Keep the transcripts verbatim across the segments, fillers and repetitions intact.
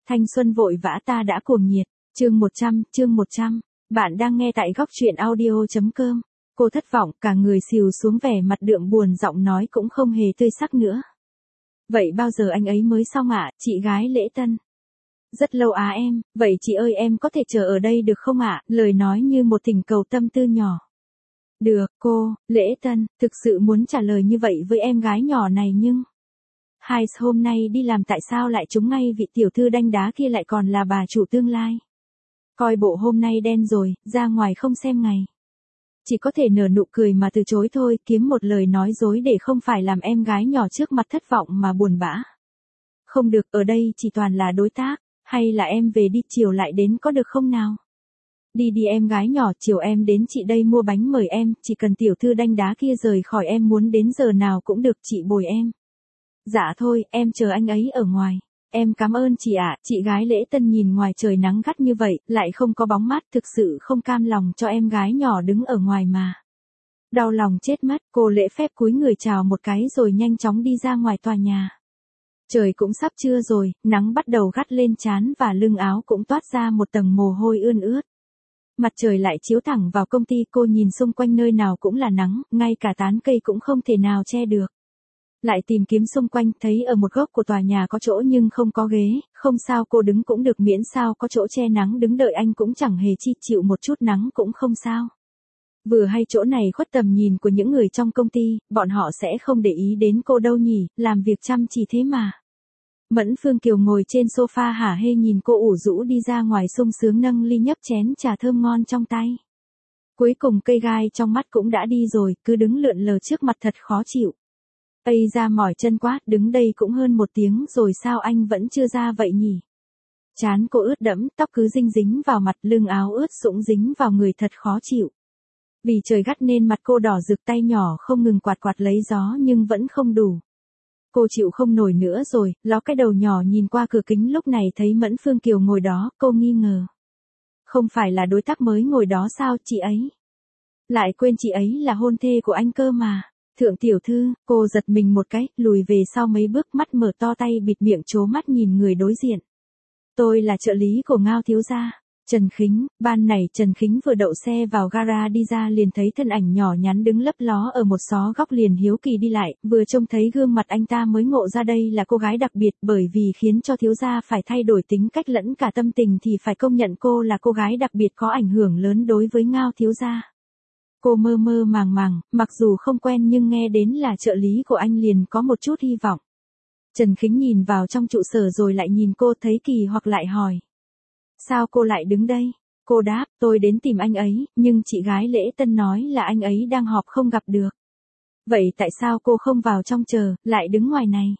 Thanh xuân vội vã ta đã cuồng nhiệt, chương một trăm, chương một trăm. Bạn đang nghe tại góc truyện audio chấm com. Cô thất vọng, cả người xìu xuống, vẻ mặt đượm buồn, giọng nói cũng không hề tươi sắc nữa. Vậy bao giờ anh ấy mới xong ạ, chị gái Lễ Tân? Rất lâu á em, vậy chị ơi em có thể chờ ở đây được không ạ? Lời nói như một thỉnh cầu tâm tư nhỏ. Được, cô, Lễ Tân, thực sự muốn trả lời như vậy với em gái nhỏ này nhưng... Hai hôm nay đi làm tại sao lại trúng ngay vị tiểu thư đanh đá kia lại còn là bà chủ tương lai. Coi bộ hôm nay đen rồi, ra ngoài không xem ngày. Chỉ có thể nở nụ cười mà từ chối thôi, kiếm một lời nói dối để không phải làm em gái nhỏ trước mặt thất vọng mà buồn bã. Không được, ở đây chỉ toàn là đối tác, hay là em về đi, chiều lại đến có được không nào? Đi đi em gái nhỏ, chiều em đến chị đây mua bánh mời em, chỉ cần tiểu thư đanh đá kia rời khỏi em muốn đến giờ nào cũng được, chị bồi em. Dạ thôi, em chờ anh ấy ở ngoài. Em cảm ơn chị ạ. Chị gái Lễ Tân nhìn ngoài trời nắng gắt như vậy, lại không có bóng mát, thực sự không cam lòng cho em gái nhỏ đứng ở ngoài mà. Đau lòng chết mất, cô lễ phép cúi người chào một cái rồi nhanh chóng đi ra ngoài tòa nhà. Trời cũng sắp trưa rồi, nắng bắt đầu gắt lên trán và lưng áo cũng toát ra một tầng mồ hôi ươn ướt. Mặt trời lại chiếu thẳng vào công ty, cô nhìn xung quanh nơi nào cũng là nắng, ngay cả tán cây cũng không thể nào che được. Lại tìm kiếm xung quanh, thấy ở một góc của tòa nhà có chỗ nhưng không có ghế, không sao cô đứng cũng được miễn sao có chỗ che nắng, đứng đợi anh cũng chẳng hề chi, chịu một chút nắng cũng không sao. Vừa hay chỗ này khuất tầm nhìn của những người trong công ty, bọn họ sẽ không để ý đến cô đâu nhỉ, làm việc chăm chỉ thế mà. Mẫn Phương Kiều ngồi trên sofa hả hê nhìn cô ủ rũ đi ra ngoài, sung sướng nâng ly nhấp chén trà thơm ngon trong tay. Cuối cùng cây gai trong mắt cũng đã đi rồi, cứ đứng lượn lờ trước mặt thật khó chịu. Ây ra mỏi chân quá, đứng đây cũng hơn một tiếng rồi sao anh vẫn chưa ra vậy nhỉ? Trán cô ướt đẫm, tóc cứ dính dính vào mặt, lưng áo ướt sũng dính vào người thật khó chịu. Vì trời gắt nên mặt cô đỏ rực, tay nhỏ không ngừng quạt quạt lấy gió nhưng vẫn không đủ. Cô chịu không nổi nữa rồi, ló cái đầu nhỏ nhìn qua cửa kính, lúc này thấy Mẫn Phương Kiều ngồi đó, cô nghi ngờ. Không phải là đối tác mới ngồi đó sao, chị ấy? Lại quên chị ấy là hôn thê của anh cơ mà. Thượng tiểu thư, cô giật mình một cái, lùi về sau mấy bước, mắt mở to, tay bịt miệng trố mắt nhìn người đối diện. Tôi là trợ lý của Ngao thiếu gia, Trần Khính. Ban này Trần Khính vừa đậu xe vào gara đi ra liền thấy thân ảnh nhỏ nhắn đứng lấp ló ở một xó góc, liền hiếu kỳ đi lại, vừa trông thấy gương mặt anh ta mới ngộ ra đây là cô gái đặc biệt, bởi vì khiến cho thiếu gia phải thay đổi tính cách lẫn cả tâm tình thì phải công nhận cô là cô gái đặc biệt có ảnh hưởng lớn đối với Ngao thiếu gia. Cô mơ mơ màng màng, mặc dù không quen nhưng nghe đến là trợ lý của anh liền có một chút hy vọng. Trần Khính nhìn vào trong trụ sở rồi lại nhìn cô, thấy kỳ hoặc lại hỏi. Sao cô lại đứng đây? Cô đáp, tôi đến tìm anh ấy, nhưng chị gái Lễ Tân nói là anh ấy đang họp không gặp được. Vậy tại sao cô không vào trong chờ, lại đứng ngoài này?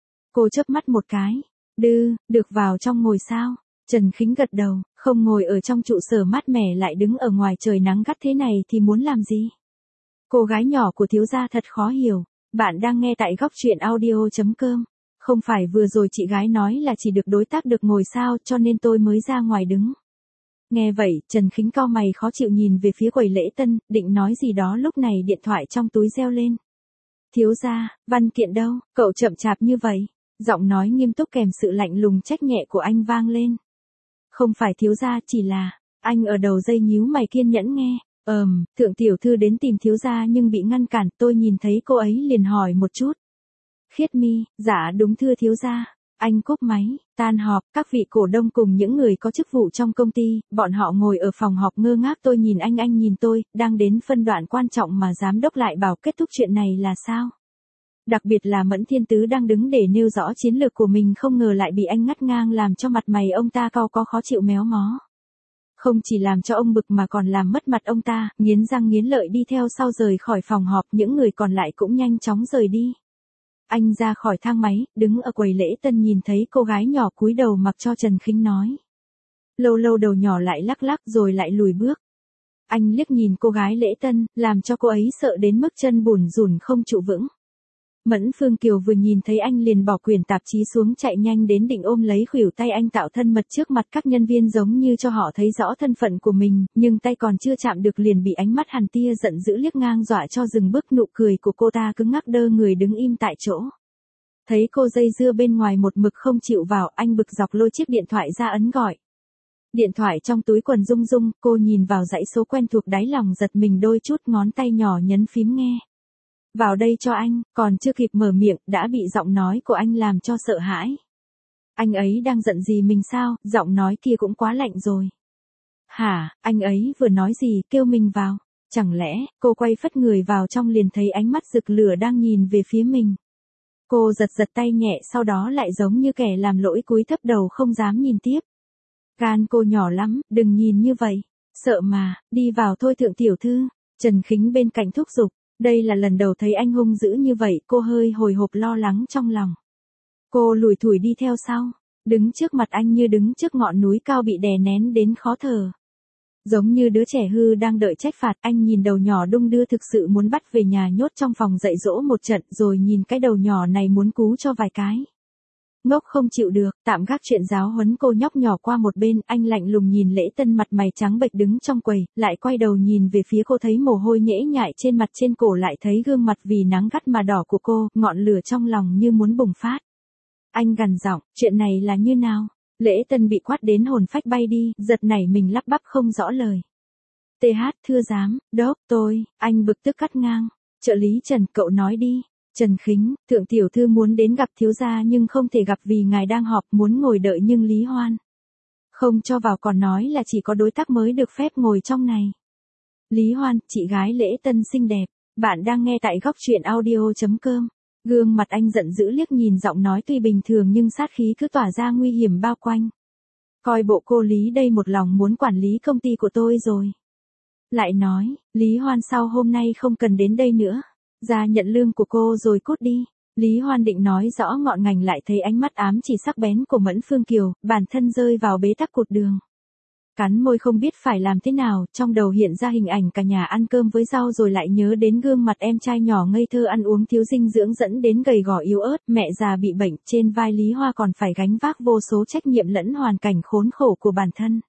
Cô chớp mắt một cái. Đư, được vào trong ngồi sao? Trần Khính gật đầu, không ngồi ở trong trụ sở mát mẻ lại đứng ở ngoài trời nắng gắt thế này thì muốn làm gì? Cô gái nhỏ của thiếu gia thật khó hiểu. Bạn đang nghe tại góc truyện audio chấm com. Không phải vừa rồi chị gái nói là chỉ được đối tác được ngồi sao, cho nên tôi mới ra ngoài đứng. Nghe vậy, Trần Khính cau mày khó chịu nhìn về phía quầy Lễ Tân, định nói gì đó lúc này điện thoại trong túi reo lên. Thiếu gia, văn kiện đâu, cậu chậm chạp như vậy? Giọng nói nghiêm túc kèm sự lạnh lùng trách nhẹ của anh vang lên. Không phải thiếu gia, chỉ là, anh ở đầu dây nhíu mày kiên nhẫn nghe. Ờm, thượng tiểu thư đến tìm thiếu gia nhưng bị ngăn cản, tôi nhìn thấy cô ấy liền hỏi một chút. Khiết Mi, dạ đúng thưa thiếu gia. Anh cúp máy, tan họp, các vị cổ đông cùng những người có chức vụ trong công ty, bọn họ ngồi ở phòng họp ngơ ngác, tôi nhìn anh, anh nhìn tôi, đang đến phân đoạn quan trọng mà giám đốc lại bảo kết thúc chuyện này là sao? Đặc biệt là Mẫn Thiên Tứ đang đứng để nêu rõ chiến lược của mình, không ngờ lại bị anh ngắt ngang, làm cho mặt mày ông ta cau có khó chịu méo mó. Không chỉ làm cho ông bực mà còn làm mất mặt ông ta, nghiến răng nghiến lợi đi theo sau rời khỏi phòng họp, những người còn lại cũng nhanh chóng rời đi. Anh ra khỏi thang máy, đứng ở quầy Lễ Tân nhìn thấy cô gái nhỏ cúi đầu mặc cho Trần Khính nói. Lâu lâu đầu nhỏ lại lắc lắc rồi lại lùi bước. Anh liếc nhìn cô gái Lễ Tân, làm cho cô ấy sợ đến mức chân bùn rùn không trụ vững. Mẫn Phương Kiều vừa nhìn thấy anh liền bỏ quyển tạp chí xuống, chạy nhanh đến định ôm lấy khuỷu tay anh, tạo thân mật trước mặt các nhân viên giống như cho họ thấy rõ thân phận của mình, nhưng tay còn chưa chạm được liền bị ánh mắt hằn tia giận dữ liếc ngang, dọa cho dừng bước. Nụ cười của cô ta cứng ngắc, đơ người đứng im tại chỗ. Thấy cô dây dưa bên ngoài một mực không chịu vào, anh bực dọc lôi chiếc điện thoại ra ấn gọi. Điện thoại trong túi quần rung rung, cô nhìn vào dãy số quen thuộc đáy lòng giật mình đôi chút, ngón tay nhỏ nhấn phím nghe. Vào đây cho anh, còn chưa kịp mở miệng, đã bị giọng nói của anh làm cho sợ hãi. Anh ấy đang giận gì mình sao, giọng nói kia cũng quá lạnh rồi. Hả, anh ấy vừa nói gì, kêu mình vào. Chẳng lẽ, cô quay phất người vào trong liền thấy ánh mắt rực lửa đang nhìn về phía mình. Cô giật giật tay nhẹ, sau đó lại giống như kẻ làm lỗi cúi thấp đầu không dám nhìn tiếp. Gan cô nhỏ lắm, đừng nhìn như vậy. Sợ mà, đi vào thôi thượng tiểu thư. Trần Khính bên cạnh thúc giục. Đây là lần đầu thấy anh hung dữ như vậy, cô hơi hồi hộp lo lắng trong lòng. Cô lủi thủi đi theo sau, đứng trước mặt anh như đứng trước ngọn núi cao bị đè nén đến khó thở. Giống như đứa trẻ hư đang đợi trách phạt, anh nhìn đầu nhỏ đung đưa thực sự muốn bắt về nhà nhốt trong phòng dạy dỗ một trận, rồi nhìn cái đầu nhỏ này muốn cú cho vài cái. Ngốc không chịu được, tạm gác chuyện giáo huấn cô nhóc nhỏ qua một bên, anh lạnh lùng nhìn Lễ Tân mặt mày trắng bệch đứng trong quầy, lại quay đầu nhìn về phía cô, thấy mồ hôi nhễ nhại trên mặt, trên cổ lại thấy gương mặt vì nắng gắt mà đỏ của cô, ngọn lửa trong lòng như muốn bùng phát. Anh gằn giọng, chuyện này là như nào? Lễ Tân bị quát đến hồn phách bay đi, giật nảy mình lắp bắp không rõ lời. tê hát, thưa giám, đốc, tôi, anh bực tức cắt ngang. Trợ lý Trần, cậu nói đi. Trần Khính, thượng tiểu thư muốn đến gặp thiếu gia nhưng không thể gặp vì ngài đang họp, muốn ngồi đợi nhưng Lý Hoan không cho vào, còn nói là chỉ có đối tác mới được phép ngồi trong này. Lý Hoan, chị gái Lễ Tân xinh đẹp, bạn đang nghe tại góc truyện audio chấm com. Gương mặt anh giận dữ liếc nhìn, giọng nói tuy bình thường nhưng sát khí cứ tỏa ra nguy hiểm bao quanh. Coi bộ cô Lý đây một lòng muốn quản lý công ty của tôi rồi. Lại nói, Lý Hoan sau hôm nay không cần đến đây nữa. Ra nhận lương của cô rồi cút đi. Lý Hoan định nói rõ ngọn ngành, lại thấy ánh mắt ám chỉ sắc bén của Mẫn Phương Kiều, bản thân rơi vào bế tắc cụt đường. Cắn môi không biết phải làm thế nào, trong đầu hiện ra hình ảnh cả nhà ăn cơm với rau, rồi lại nhớ đến gương mặt em trai nhỏ ngây thơ ăn uống thiếu dinh dưỡng dẫn đến gầy gò yếu ớt, mẹ già bị bệnh, trên vai Lý Hoa còn phải gánh vác vô số trách nhiệm lẫn hoàn cảnh khốn khổ của bản thân.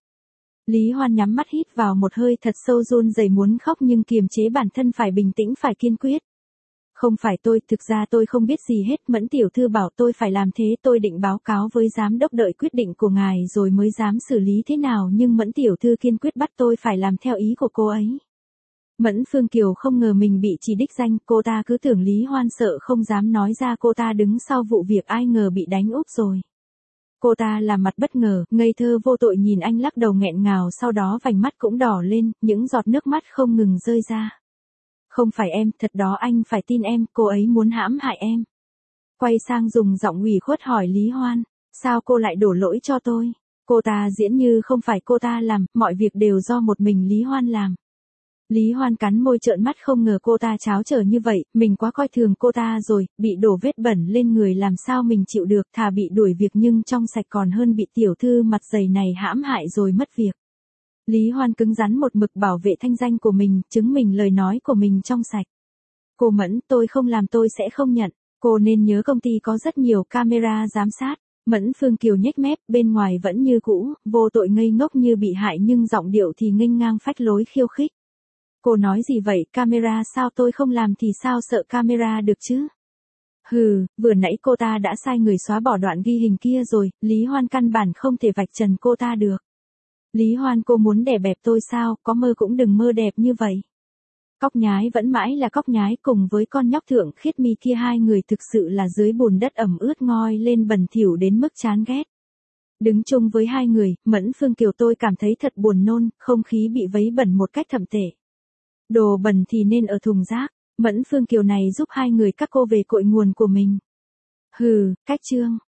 Lý Hoan nhắm mắt hít vào một hơi thật sâu, run rẩy muốn khóc nhưng kiềm chế bản thân phải bình tĩnh, phải kiên quyết. Không phải tôi, thực ra tôi không biết gì hết, Mẫn tiểu thư bảo tôi phải làm thế, tôi định báo cáo với giám đốc đợi quyết định của ngài rồi mới dám xử lý thế nào, nhưng Mẫn tiểu thư kiên quyết bắt tôi phải làm theo ý của cô ấy. Mẫn Phương Kiều không ngờ mình bị chỉ đích danh, cô ta cứ tưởng Lý Hoan sợ không dám nói ra cô ta đứng sau vụ việc, ai ngờ bị đánh úp rồi. Cô ta làm mặt bất ngờ, ngây thơ vô tội nhìn anh lắc đầu nghẹn ngào, sau đó vành mắt cũng đỏ lên, những giọt nước mắt không ngừng rơi ra. Không phải em, thật đó, anh phải tin em, cô ấy muốn hãm hại em. Quay sang dùng giọng ủy khuất hỏi Lý Hoan, sao cô lại đổ lỗi cho tôi? Cô ta diễn như không phải cô ta làm, mọi việc đều do một mình Lý Hoan làm. Lý Hoan cắn môi trợn mắt, không ngờ cô ta tráo trở như vậy, mình quá coi thường cô ta rồi, bị đổ vết bẩn lên người làm sao mình chịu được, thà bị đuổi việc nhưng trong sạch còn hơn bị tiểu thư mặt dày này hãm hại rồi mất việc. Lý Hoan cứng rắn một mực bảo vệ thanh danh của mình, chứng minh lời nói của mình trong sạch. Cô Mẫn, tôi không làm, tôi sẽ không nhận. Cô nên nhớ công ty có rất nhiều camera giám sát. Mẫn Phương Kiều nhếch mép, bên ngoài vẫn như cũ, vô tội ngây ngốc như bị hại nhưng giọng điệu thì nghênh ngang phách lối khiêu khích. Cô nói gì vậy, camera sao, tôi không làm thì sao sợ camera được chứ? Hừ, vừa nãy cô ta đã sai người xóa bỏ đoạn ghi hình kia rồi, Lý Hoan căn bản không thể vạch trần cô ta được. Lý Hoan, cô muốn đè bẹp tôi sao, có mơ cũng đừng mơ đẹp như vậy. Cóc nhái vẫn mãi là cóc nhái, cùng với con nhóc Thượng Khiết Mi kia, hai người thực sự là dưới bùn đất ẩm ướt ngoi lên bẩn thỉu đến mức chán ghét. Đứng chung với hai người, Mẫn Phương Kiều tôi cảm thấy thật buồn nôn, không khí bị vấy bẩn một cách thậm tệ. Đồ bẩn thì nên ở thùng rác, Mẫn Phương Kiều này giúp hai người các cô về cội nguồn của mình. Hừ, cách trương,